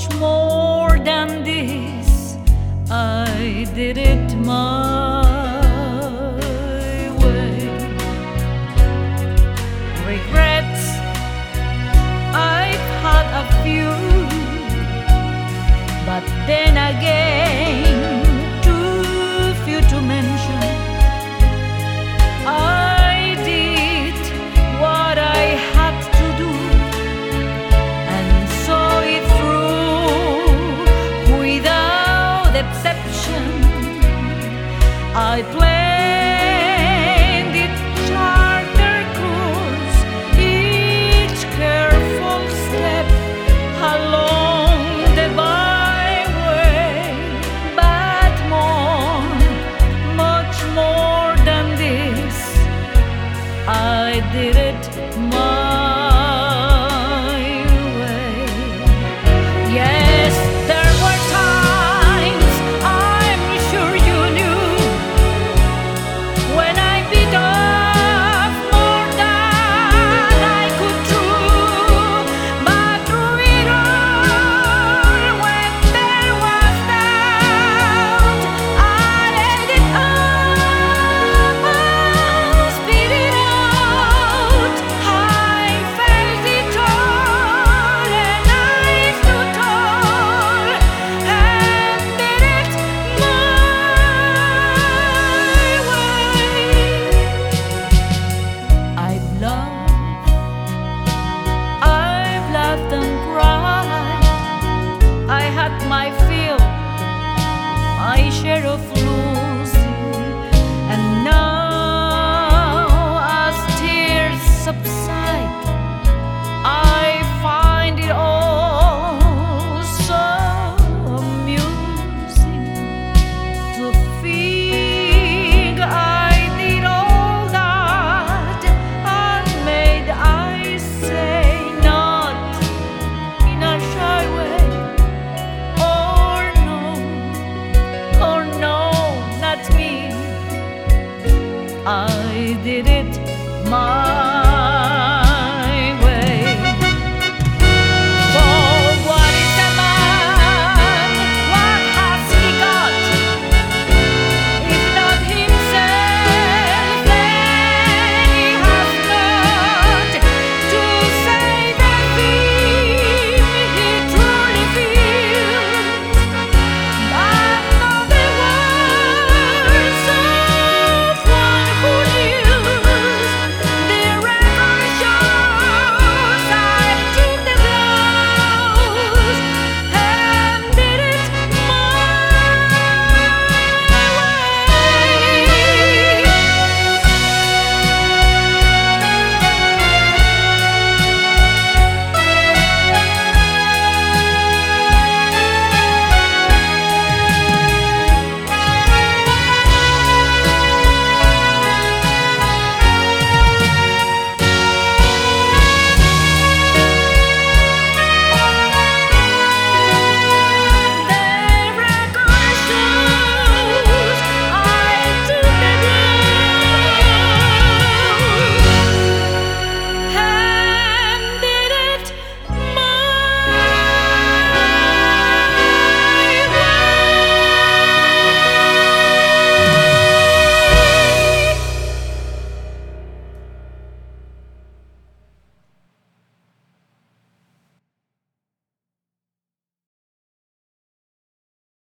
more than this. I did it my way. Regrets, I've had a few, but then again, too few to mention. I did what I had to do and saw it through without exception. I planned it, charter course, each careful step along the byway, but much more than this, I did it my way. Yes, there were times, I'm sure you knew, when I bit off more than I could chew. But through it all, when there was doubt, I let it up, spit it out. I felt it all, and I stood tall and did it my way. I've laughed and cried. I had my